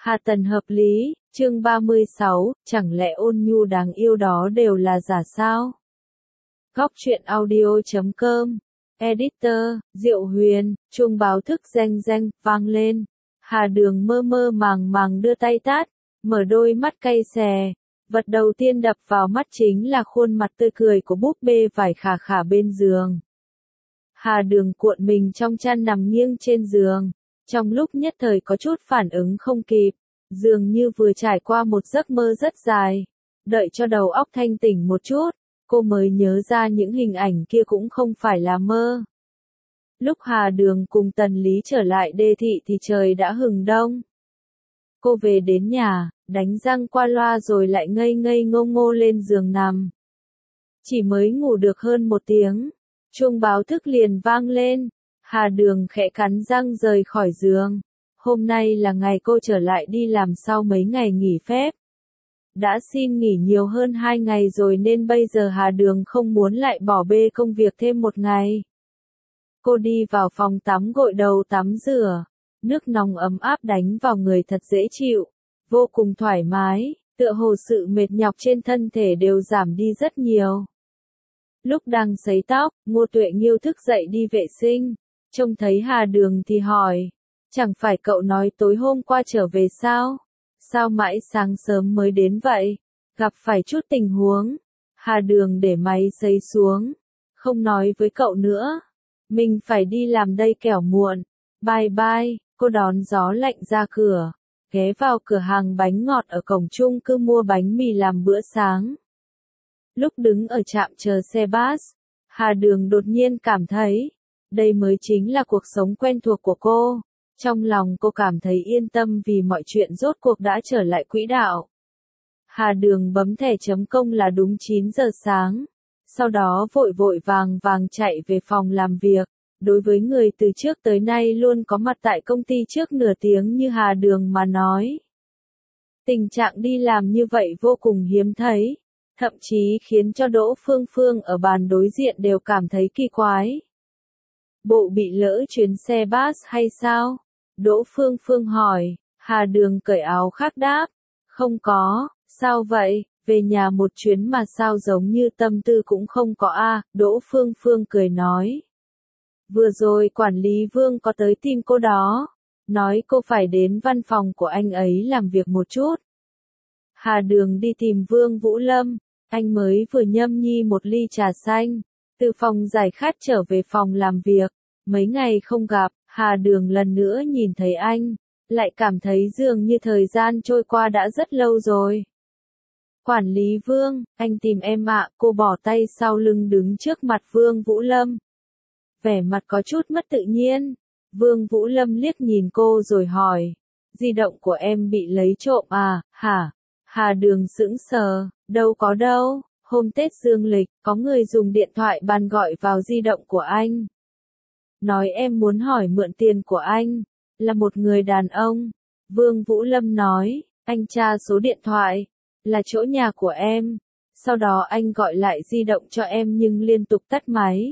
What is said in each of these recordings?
Hà Tần hợp lý, chương 36, chẳng lẽ ôn nhu đáng yêu đó đều là giả sao? Góc truyện audio.com, Editor, Diệu Huyền, chuông báo thức reng reng, vang lên. Hà Đường mơ mơ màng màng đưa tay tát, mở đôi mắt cay xè. Vật đầu tiên đập vào mắt chính là khuôn mặt tươi cười của búp bê vải khả khả bên giường. Hà Đường cuộn mình trong chăn nằm nghiêng trên giường. Trong lúc nhất thời có chút phản ứng không kịp, dường như vừa trải qua một giấc mơ rất dài. Đợi cho đầu óc thanh tỉnh một chút, cô mới nhớ ra những hình ảnh kia cũng không phải là mơ. Lúc Hà Đường cùng Tần Lý trở lại đê thị thì trời đã hừng đông. Cô về đến nhà, đánh răng qua loa rồi lại ngây ngây ngô ngô lên giường nằm. Chỉ mới ngủ được hơn 1 tiếng, chuông báo thức liền vang lên. Hà Đường khẽ cắn răng rời khỏi giường. Hôm nay là ngày cô trở lại đi làm sau mấy ngày nghỉ phép. Đã xin nghỉ nhiều hơn 2 ngày rồi nên bây giờ Hà Đường không muốn lại bỏ bê công việc thêm 1 ngày. Cô đi vào phòng tắm gội đầu tắm rửa. Nước nóng ấm áp đánh vào người thật dễ chịu. Vô cùng thoải mái, tựa hồ sự mệt nhọc trên thân thể đều giảm đi rất nhiều. Lúc đang sấy tóc, Ngô Tuệ Nghiêu thức dậy đi vệ sinh. Trông thấy Hà Đường thì hỏi, chẳng phải cậu nói tối hôm qua trở về sao? Sao mãi sáng sớm mới đến vậy? Gặp phải chút tình huống. Hà Đường để máy sấy xuống. Không nói với cậu nữa. Mình phải đi làm đây kẻo muộn. Bye bye, cô đón gió lạnh ra cửa. Ghé vào cửa hàng bánh ngọt ở cổng chung cư mua bánh mì làm bữa sáng. Lúc đứng ở trạm chờ xe bus, Hà Đường đột nhiên cảm thấy, đây mới chính là cuộc sống quen thuộc của cô. Trong lòng cô cảm thấy yên tâm vì mọi chuyện rốt cuộc đã trở lại quỹ đạo. Hà Đường bấm thẻ chấm công là đúng 9 giờ sáng. Sau đó vội vội vàng vàng chạy về phòng làm việc. Đối với người từ trước tới nay luôn có mặt tại công ty trước nửa tiếng như Hà Đường mà nói. Tình trạng đi làm như vậy vô cùng hiếm thấy. Thậm chí khiến cho Đỗ Phương Phương ở bàn đối diện đều cảm thấy kỳ quái. Bộ bị lỡ chuyến xe bus hay sao? Đỗ Phương Phương hỏi. Hà Đường cởi áo khoác đáp. Không có, sao vậy? Về nhà một chuyến mà sao giống như tâm tư cũng không có a. Đỗ Phương Phương cười nói. Vừa rồi quản lý Vương có tới tìm cô đó. Nói cô phải đến văn phòng của anh ấy làm việc một chút. Hà Đường đi tìm Vương Vũ Lâm. Anh mới vừa nhâm nhi một ly trà xanh. Từ phòng giải khát trở về phòng làm việc. Mấy ngày không gặp, Hà Đường lần nữa nhìn thấy anh. Lại cảm thấy dường như thời gian trôi qua đã rất lâu rồi. Quản lý Vương, anh tìm em ạ. Cô bỏ tay sau lưng đứng trước mặt Vương Vũ Lâm. Vẻ mặt có chút mất tự nhiên. Vương Vũ Lâm liếc nhìn cô rồi hỏi. Di động của em bị lấy trộm à, hả? Hà Đường sững sờ, đâu có đâu. Hôm Tết dương lịch, có người dùng điện thoại bàn gọi vào di động của anh. Nói em muốn hỏi mượn tiền của anh. Là một người đàn ông. Vương Vũ Lâm nói, anh tra số điện thoại. Là chỗ nhà của em. Sau đó anh gọi lại di động cho em nhưng liên tục tắt máy.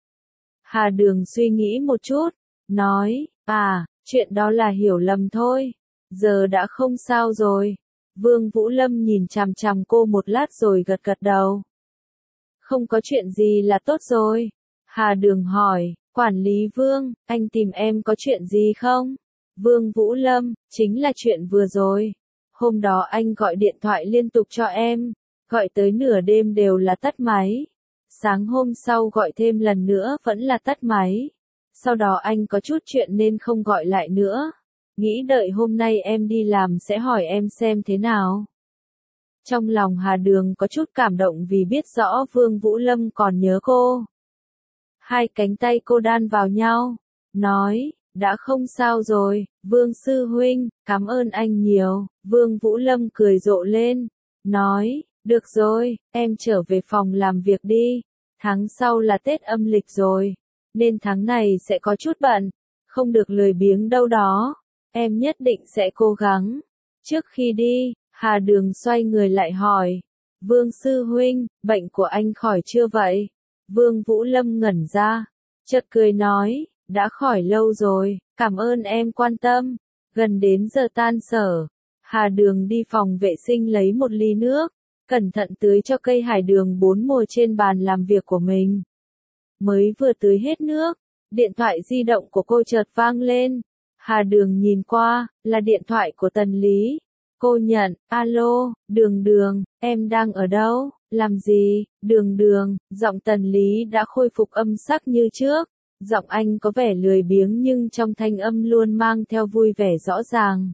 Hà Đường suy nghĩ một chút. Nói, chuyện đó là hiểu lầm thôi. Giờ đã không sao rồi. Vương Vũ Lâm nhìn chằm chằm cô một lát rồi gật gật đầu. Không có chuyện gì là tốt rồi. Hà Đường hỏi, quản lý Vương, anh tìm em có chuyện gì không? Vương Vũ Lâm, chính là chuyện vừa rồi. Hôm đó anh gọi điện thoại liên tục cho em. Gọi tới nửa đêm đều là tắt máy. Sáng hôm sau gọi thêm lần nữa vẫn là tắt máy. Sau đó anh có chút chuyện nên không gọi lại nữa. Nghĩ đợi hôm nay em đi làm sẽ hỏi em xem thế nào. Trong lòng Hà Đường có chút cảm động vì biết rõ Vương Vũ Lâm còn nhớ cô. Hai cánh tay cô đan vào nhau. Nói, đã không sao rồi, Vương Sư Huynh, cảm ơn anh nhiều. Vương Vũ Lâm cười rộ lên. Nói, được rồi, em trở về phòng làm việc đi. Tháng sau là Tết âm lịch rồi. Nên tháng này sẽ có chút bận. Không được lười biếng đâu đó. Em nhất định sẽ cố gắng. Trước khi đi, Hà Đường xoay người lại hỏi. Vương Sư Huynh, bệnh của anh khỏi chưa vậy? Vương Vũ Lâm ngẩn ra. Chợt cười nói, đã khỏi lâu rồi, cảm ơn em quan tâm. Gần đến giờ tan sở. Hà Đường đi phòng vệ sinh lấy một ly nước, cẩn thận tưới cho cây hải đường 4 mùa trên bàn làm việc của mình. Mới vừa tưới hết nước, điện thoại di động của cô chợt vang lên. Hà Đường nhìn qua, là điện thoại của Tần Lý. Cô nhận, alo, Đường Đường, em đang ở đâu, làm gì, Đường Đường, giọng Tần Lý đã khôi phục âm sắc như trước. Giọng anh có vẻ lười biếng nhưng trong thanh âm luôn mang theo vui vẻ rõ ràng.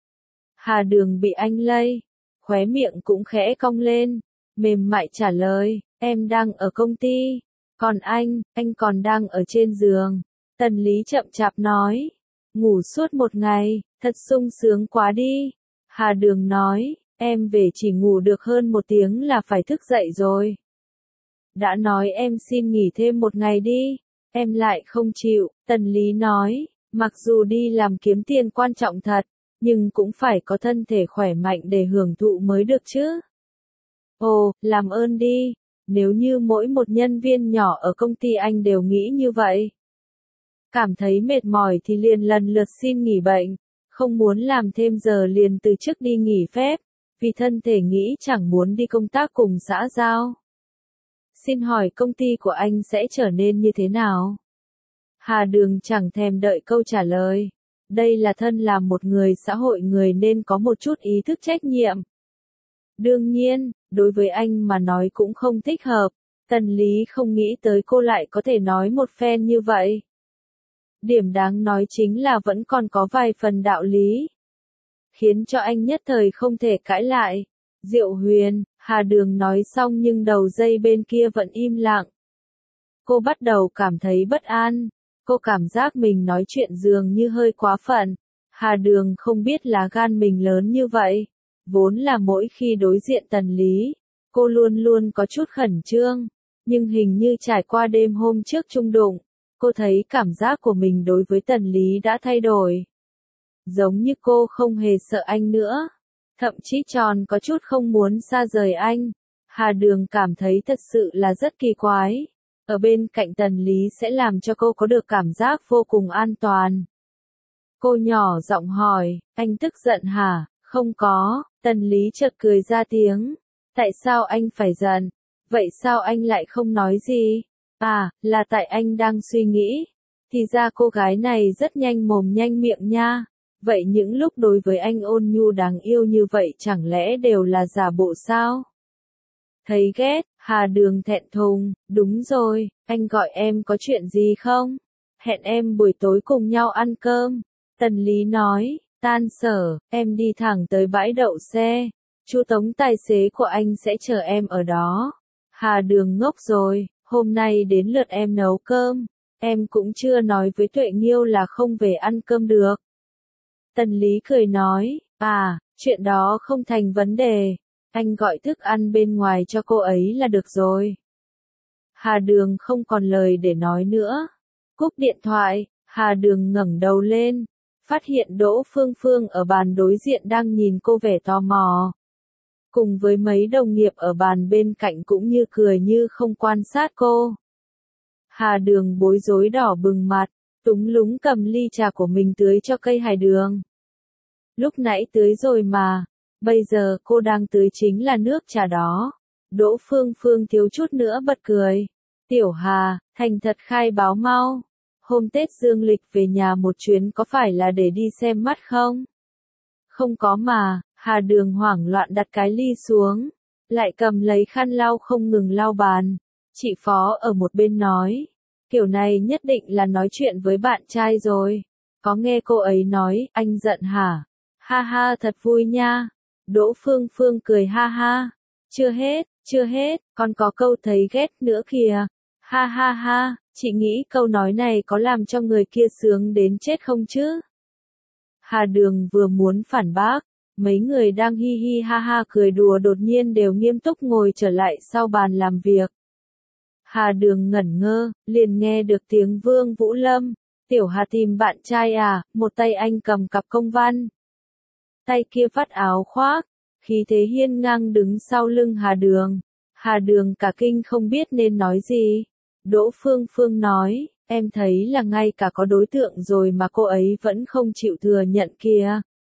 Hà Đường bị anh lây, khóe miệng cũng khẽ cong lên, mềm mại trả lời, em đang ở công ty, còn anh còn đang ở trên giường. Tần Lý chậm chạp nói, ngủ suốt một ngày, thật sung sướng quá đi. Hà Đường nói, em về chỉ ngủ được hơn 1 tiếng là phải thức dậy rồi. Đã nói em xin nghỉ thêm 1 ngày đi, em lại không chịu. Tần Lý nói, mặc dù đi làm kiếm tiền quan trọng thật, nhưng cũng phải có thân thể khỏe mạnh để hưởng thụ mới được chứ. Ồ, làm ơn đi, nếu như mỗi một nhân viên nhỏ ở công ty anh đều nghĩ như vậy. Cảm thấy mệt mỏi thì liền lần lượt xin nghỉ bệnh, không muốn làm thêm giờ liền từ chức đi nghỉ phép, vì thân thể nghĩ chẳng muốn đi công tác cùng xã giao. Xin hỏi công ty của anh sẽ trở nên như thế nào? Hà Đường chẳng thèm đợi câu trả lời. Đây là thân là một người xã hội người nên có một chút ý thức trách nhiệm. Đương nhiên, đối với anh mà nói cũng không thích hợp. Tần Lý không nghĩ tới cô lại có thể nói một phen như vậy. Điểm đáng nói chính là vẫn còn có vài phần đạo lý, khiến cho anh nhất thời không thể cãi lại. Diệu Huyền, Hà Đường nói xong nhưng đầu dây bên kia vẫn im lặng. Cô bắt đầu cảm thấy bất an. Cô cảm giác mình nói chuyện dường như hơi quá phận. Hà Đường không biết là gan mình lớn như vậy. Vốn là mỗi khi đối diện Tần Lý, cô luôn luôn có chút khẩn trương. Nhưng hình như trải qua đêm hôm trước chung đụng, cô thấy cảm giác của mình đối với Tần Lý đã thay đổi. Giống như cô không hề sợ anh nữa. Thậm chí tròn có chút không muốn xa rời anh. Hà Đường cảm thấy thật sự là rất kỳ quái. Ở bên cạnh Tần Lý sẽ làm cho cô có được cảm giác vô cùng an toàn. Cô nhỏ giọng hỏi, anh tức giận hả? Không có, Tần Lý chợt cười ra tiếng. Tại sao anh phải giận? Vậy sao anh lại không nói gì? À, là tại anh đang suy nghĩ. Thì ra cô gái này rất nhanh mồm nhanh miệng nha. Vậy những lúc đối với anh ôn nhu đáng yêu như vậy chẳng lẽ đều là giả bộ sao? Thấy ghét, Hà Đường thẹn thùng, đúng rồi, anh gọi em có chuyện gì không? Hẹn em buổi tối cùng nhau ăn cơm. Tần Lý nói, tan sở, em đi thẳng tới bãi đậu xe. Chú Tống tài xế của anh sẽ chờ em ở đó. Hà Đường ngốc rồi, hôm nay đến lượt em nấu cơm. Em cũng chưa nói với Tuệ Nghiêu là không về ăn cơm được. Tần Lý cười nói, à, chuyện đó không thành vấn đề. Anh gọi thức ăn bên ngoài cho cô ấy là được rồi. Hà Đường không còn lời để nói nữa. Cúp điện thoại, Hà Đường ngẩng đầu lên, phát hiện Đỗ Phương Phương ở bàn đối diện đang nhìn cô vẻ tò mò. Cùng với mấy đồng nghiệp ở bàn bên cạnh cũng như cười như không quan sát cô. Hà Đường bối rối đỏ bừng mặt, túng lúng cầm ly trà của mình tưới cho cây hải đường. Lúc nãy tưới rồi mà, bây giờ cô đang tưới chính là nước trà đó. Đỗ Phương Phương thiếu chút nữa bật cười. Tiểu Hà, thành thật khai báo mau. Hôm Tết dương lịch về nhà một chuyến có phải là để đi xem mắt không? Không có mà, Hà Đường hoảng loạn đặt cái ly xuống, lại cầm lấy khăn lau không ngừng lau bàn. Chị Phó ở một bên nói, kiểu này nhất định là nói chuyện với bạn trai rồi. Có nghe cô ấy nói, anh giận hả? Ha ha thật vui nha. Đỗ Phương Phương cười ha ha. Chưa hết, còn có câu thấy ghét nữa kìa. Ha ha ha, chị nghĩ câu nói này có làm cho người kia sướng đến chết không chứ? Hà Đường vừa muốn phản bác, mấy người đang hi hi ha ha cười đùa đột nhiên đều nghiêm túc ngồi trở lại sau bàn làm việc. Hà Đường ngẩn ngơ, liền nghe được tiếng Vương Vũ Lâm. Tiểu Hà tìm bạn trai à? Một tay anh cầm cặp công văn, tay kia vắt áo khoác, khí thế hiên ngang đứng sau lưng Hà Đường. Hà Đường cả kinh không biết nên nói gì. Đỗ Phương Phương nói, em thấy là ngay cả có đối tượng rồi mà cô ấy vẫn không chịu thừa nhận kìa.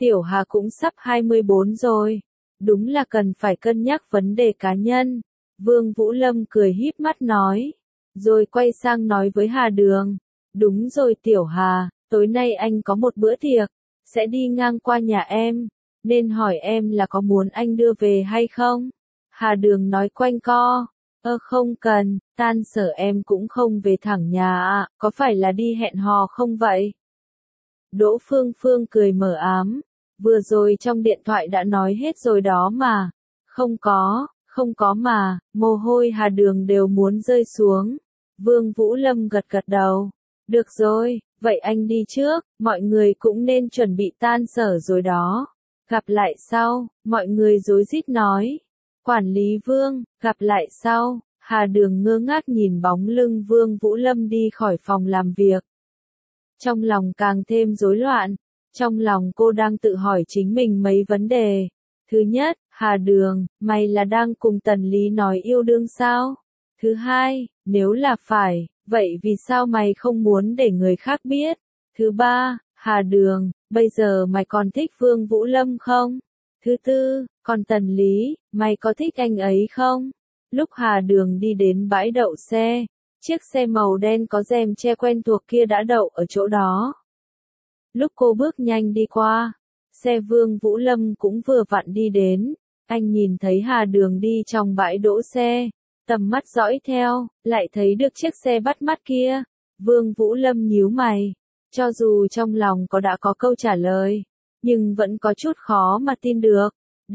Tiểu Hà cũng sắp 24 rồi. Đúng là cần phải cân nhắc vấn đề cá nhân. Vương Vũ Lâm cười híp mắt nói. Rồi quay sang nói với Hà Đường. Đúng rồi Tiểu Hà, tối nay anh có một bữa tiệc. Sẽ đi ngang qua nhà em. Nên hỏi em là có muốn anh đưa về hay không? Hà Đường nói quanh co. Không cần, tan sở em cũng không về thẳng nhà à, có phải là đi hẹn hò không vậy? Đỗ Phương Phương cười mờ ám. Vừa rồi trong điện thoại đã nói hết rồi đó mà. Không có mà, mồ hôi Hà Đường đều muốn rơi xuống. Vương Vũ Lâm gật gật đầu. Được rồi, vậy anh đi trước, mọi người cũng nên chuẩn bị tan sở rồi đó. Gặp lại sau, mọi người rối rít nói. Quản lý Vương, gặp lại sau. Hà Đường ngơ ngác nhìn bóng lưng Vương Vũ Lâm đi khỏi phòng làm việc. Trong lòng càng thêm rối loạn. Trong lòng cô đang tự hỏi chính mình mấy vấn đề. Thứ nhất, Hà Đường, mày là đang cùng Tần Lý nói yêu đương sao? Thứ hai, nếu là phải, vậy vì sao mày không muốn để người khác biết? Thứ ba, Hà Đường, bây giờ mày còn thích Vương Vũ Lâm không? Thứ tư, còn Tần Lý, mày có thích anh ấy không? Lúc Hà Đường đi đến bãi đậu xe, chiếc xe màu đen có rèm che quen thuộc kia đã đậu ở chỗ đó. Lúc cô bước nhanh đi qua, xe Vương Vũ Lâm cũng vừa vặn đi đến. Anh nhìn thấy Hà Đường đi trong bãi đỗ xe, tầm mắt dõi theo, lại thấy được chiếc xe bắt mắt kia. Vương Vũ Lâm nhíu mày, cho dù trong lòng đã có câu trả lời, nhưng vẫn có chút khó mà tin được.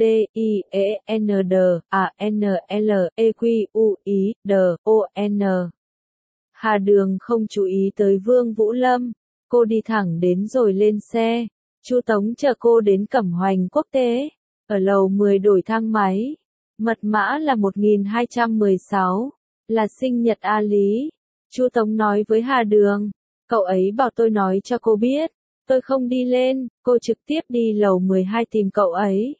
D-I-E-N-D-A-N-L-E-Q-U-I-D-O-N. Hà Đường không chú ý tới Vương Vũ Lâm, cô đi thẳng đến rồi lên xe. Chu Tống chờ cô đến Cẩm Hoành Quốc tế, ở lầu 10 đổi thang máy. Mật mã là 1216, là sinh nhật A Lý. Chu Tống nói với Hà Đường, cậu ấy bảo tôi nói cho cô biết, tôi không đi lên, cô trực tiếp đi lầu 12 tìm cậu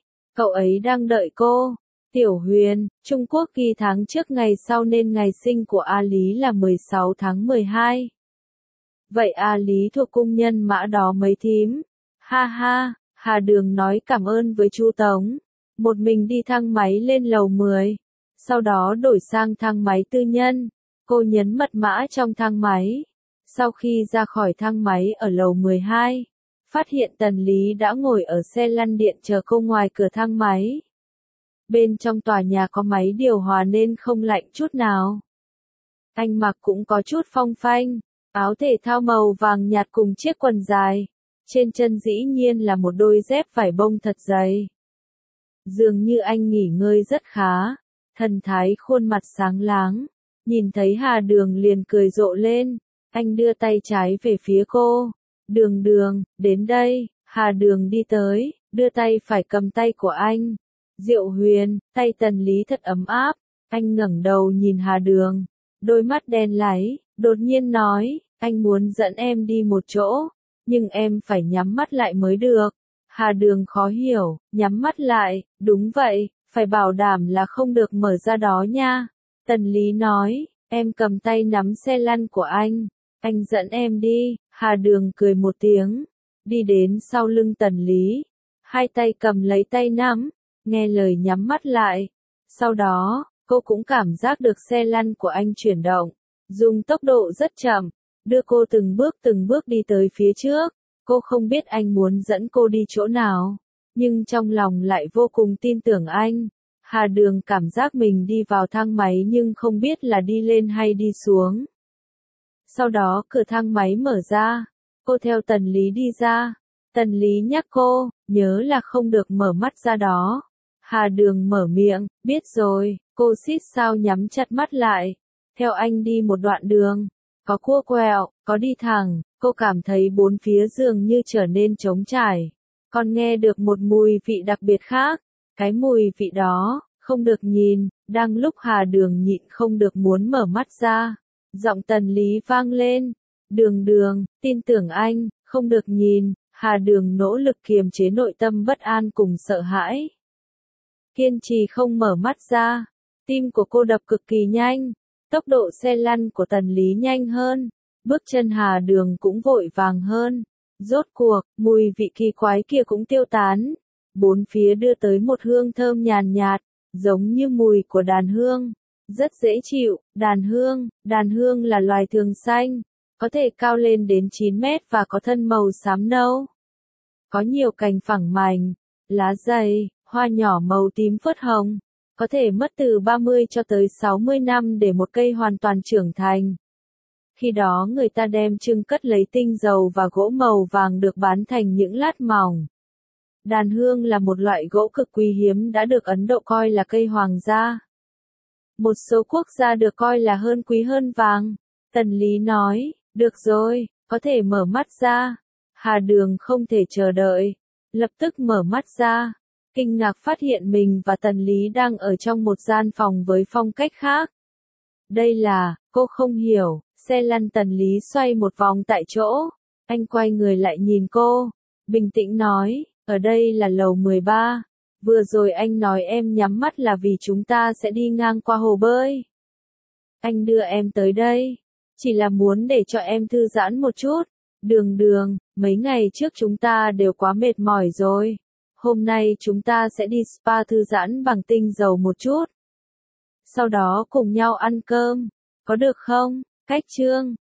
ấy đang đợi cô. Tiểu Huyền, Trung Quốc ghi tháng trước ngày sau nên ngày sinh của A Lý là 16 tháng 12. Vậy A Lý thuộc cung nhân mã đó mấy thím? Ha ha, Hà Đường nói cảm ơn với Chu Tống. Một mình đi thang máy lên lầu 10. Sau đó đổi sang thang máy tư nhân. Cô nhấn mật mã trong thang máy. Sau khi ra khỏi thang máy ở lầu 12, phát hiện Tần Lý đã ngồi ở xe lăn điện chờ cô ngoài cửa thang máy. Bên trong tòa nhà có máy điều hòa nên không lạnh chút nào. Anh mặc cũng có chút phong phanh, áo thể thao màu vàng nhạt cùng chiếc quần dài. Trên chân dĩ nhiên là một đôi dép vải bông thật dày. Dường như anh nghỉ ngơi rất khá, thần thái khuôn mặt sáng láng. Nhìn thấy Hà Đường liền cười rộ lên, anh đưa tay trái về phía cô. Đường Đường, đến đây. Hà Đường đi tới, đưa tay phải cầm tay của anh. Diệu Huyền, tay Tần Lý thật ấm áp. Anh ngẩng đầu nhìn Hà Đường, đôi mắt đen láy, đột nhiên nói, anh muốn dẫn em đi một chỗ, nhưng em phải nhắm mắt lại mới được. Hà Đường khó hiểu, nhắm mắt lại, đúng vậy, phải bảo đảm là không được mở ra đó nha. Tần Lý nói, em cầm tay nắm xe lăn của anh dẫn em đi. Hà Đường cười một tiếng, đi đến sau lưng Tần Lý, hai tay cầm lấy tay nắm, nghe lời nhắm mắt lại. Sau đó, cô cũng cảm giác được xe lăn của anh chuyển động, dùng tốc độ rất chậm, đưa cô từng bước đi tới phía trước. Cô không biết anh muốn dẫn cô đi chỗ nào, nhưng trong lòng lại vô cùng tin tưởng anh. Hà Đường cảm giác mình đi vào thang máy nhưng không biết là đi lên hay đi xuống. Sau đó cửa thang máy mở ra, cô theo Tần Lý đi ra. Tần Lý nhắc cô, nhớ là không được mở mắt ra đó. Hà Đường mở miệng, biết rồi, cô xít sao nhắm chặt mắt lại. Theo anh đi một đoạn đường, có cua quẹo, có đi thẳng, cô cảm thấy bốn phía dường như trở nên trống trải. Còn nghe được một mùi vị đặc biệt khác, cái mùi vị đó, không được nhìn. Đang lúc Hà Đường nhịn không được muốn mở mắt ra, giọng Tần Lý vang lên, Đường Đường, tin tưởng anh, không được nhìn. Hà Đường nỗ lực kiềm chế nội tâm bất an cùng sợ hãi, kiên trì không mở mắt ra. Tim của cô đập cực kỳ nhanh, tốc độ xe lăn của Tần Lý nhanh hơn, bước chân Hà Đường cũng vội vàng hơn. Rốt cuộc, mùi vị kỳ quái kia cũng tiêu tán. Bốn phía đưa tới một hương thơm nhàn nhạt, giống như mùi của đàn hương. Rất dễ chịu, đàn hương là loài thường xanh, có thể cao lên đến 9 mét và có thân màu xám nâu. Có nhiều cành phẳng mảnh, lá dày, hoa nhỏ màu tím phớt hồng. Có thể mất từ 30 cho tới 60 năm để một cây hoàn toàn trưởng thành. Khi đó người ta đem chưng cất lấy tinh dầu và gỗ màu vàng được bán thành những lát mỏng. Đàn hương là một loại gỗ cực quý hiếm đã được Ấn Độ coi là cây hoàng gia. Một số quốc gia được coi là hơn quý hơn vàng. Tần Lý nói, được rồi, có thể mở mắt ra. Hà Đường không thể chờ đợi. Lập tức mở mắt ra. Kinh ngạc phát hiện mình và Tần Lý đang ở trong một gian phòng với phong cách khác. Đây là, cô không hiểu, xe lăn. Tần Lý xoay một vòng tại chỗ. Anh quay người lại nhìn cô. Bình tĩnh nói, ở đây là lầu 13. Vừa rồi anh nói em nhắm mắt là vì chúng ta sẽ đi ngang qua hồ bơi. Anh đưa em tới đây. Chỉ là muốn để cho em thư giãn một chút. Đường, mấy ngày trước chúng ta đều quá mệt mỏi rồi. Hôm nay chúng ta sẽ đi spa thư giãn bằng tinh dầu một chút. Sau đó cùng nhau ăn cơm. Có được không? Cách chương